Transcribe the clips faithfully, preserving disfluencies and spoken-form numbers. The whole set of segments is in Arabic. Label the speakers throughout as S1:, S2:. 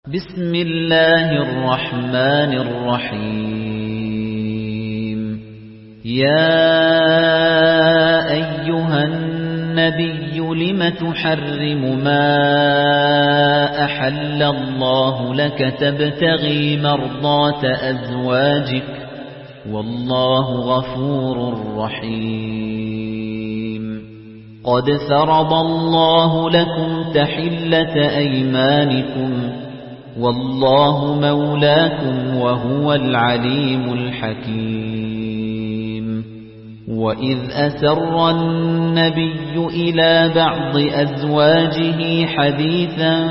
S1: بسم الله الرحمن الرحيم يا أيها النبي لم تحرم ما أحل الله لك تبتغي مرضات أزواجك والله غفور رحيم قد فرض الله لكم تحلة أيمانكم والله مولاكم وهو العليم الحكيم وإذ أسر النبي إلى بعض أزواجه حديثا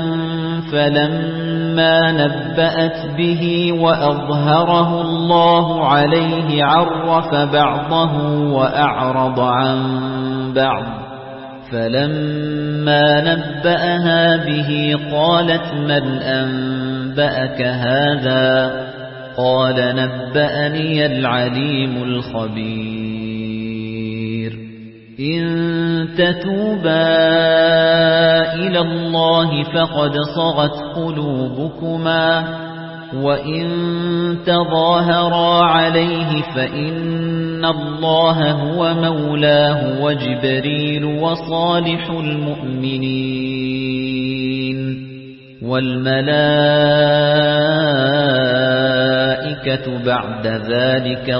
S1: فلما نبأت به وأظهره الله عليه عرف بعضه وأعرض عن بعض فلما نبأها به قالت من أنبأك هذا قال نبأني العليم الخبير إن تتوبا إلى الله فقد صغت قلوبكما وإن تظاهرا عليه فإن الله هو مولاه وجبريل وصالح المؤمنين والملائكة بعد ذلك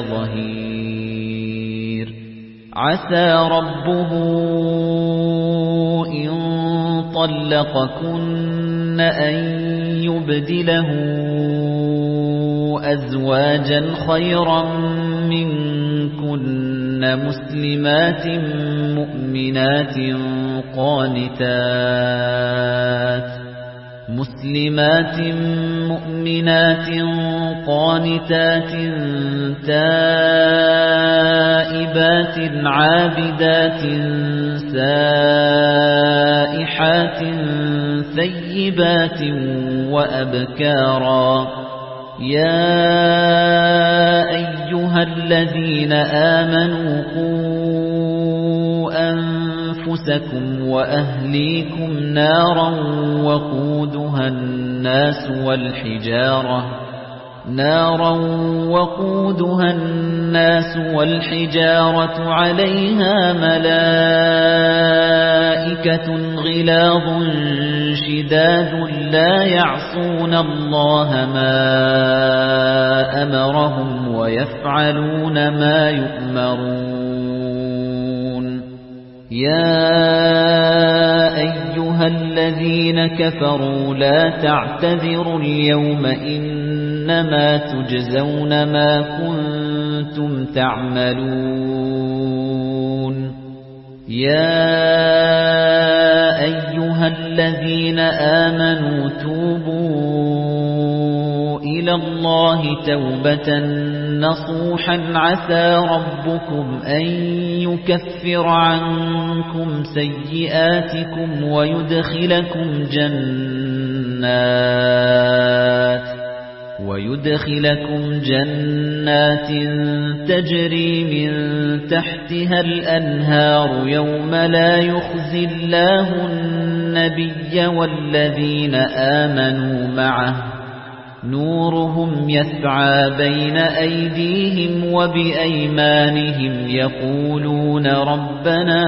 S1: ظهير عسى ربه إن طلقكن أن يبدله أزواجا خيرا منكن مسلمات مؤمنات قانتات مسلمات مؤمنات قانتات تائبات عابدات سائحات ثيبات وأبكارا يا أيها الذين آمنوا قوا أنفسكم وأهليكم نارا وقودها الناس والحجارة نارا وقودها الناس والحجارة عليها ملائكة غلاظ شداد لا يعصون الله ما أمرهم ويفعلون ما يؤمرون يا أيها الذين كفروا لا تعتذروا اليوم إنما تجزون ما كنتم تعملون يا أيها الذين آمنوا توبوا إلى الله توبة نصوحا عسى ربكم أن يكفر عنكم سيئاتكم ويدخلكم جنات ويدخلكم جنات تجري من تحتها الأنهار يوم لا يخزي الله النبي والذين آمنوا معه نورهم يسعى بين أيديهم وبأيمانهم يقولون ربنا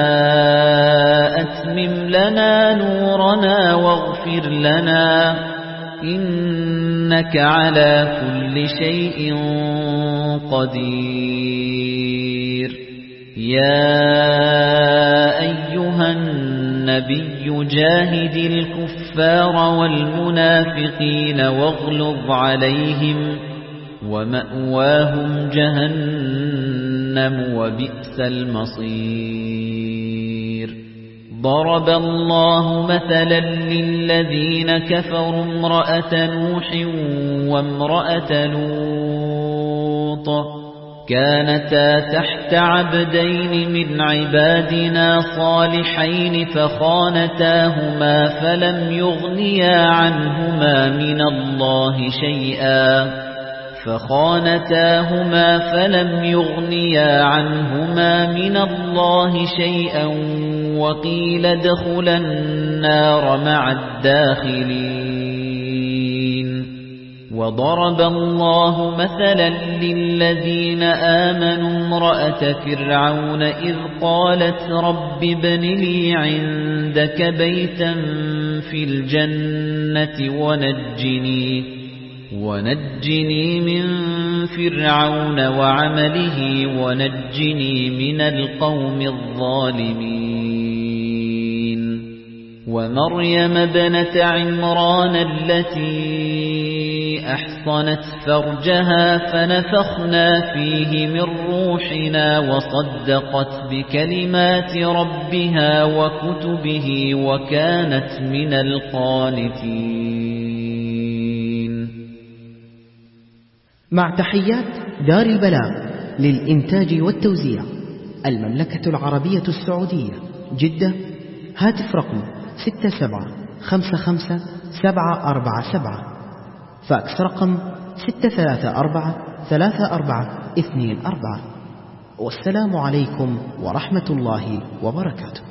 S1: أتمم لنا نورنا واغفر لنا إنك على كل شيء قدير يا أيها النبي جاهد الكفار والمنافقين واغلظ عليهم ومأواهم جهنم وبئس المصير ضرب الله مثلا للذين كفروا امرأة نوح وامرأة لوط كانتا تحت عبدين من عبادنا صالحين فخانتاهما فلم يغنيا عنهما من الله شيئا فخانتاهما فلم يغنيا عنهما من الله شيئا وقيل ادخلا النار مع الداخلين وضرب الله مثلا للذين آمنوا امرأة فرعون إذ قالت رب ابن لي عندك بيتا في الجنة ونجني ونجني من فرعون وعمله ونجني من القوم الظالمين ومريم ابنة عمران التي أحصنت فرجها فنفخنا فيه من روحنا وصدقت بكلمات ربها وكتبه وكانت من القانتين.
S2: مع تحيات دار البلاغ للإنتاج والتوزيع، المملكة العربية السعودية، جدة. هاتف رقم ستة سبعة خمسة خمسة سبعة أربعة سبعة، فاكس رقم ستة ثلاثة أربعة ثلاثة أربعة اثنين أربعة. والسلام عليكم ورحمة الله وبركاته.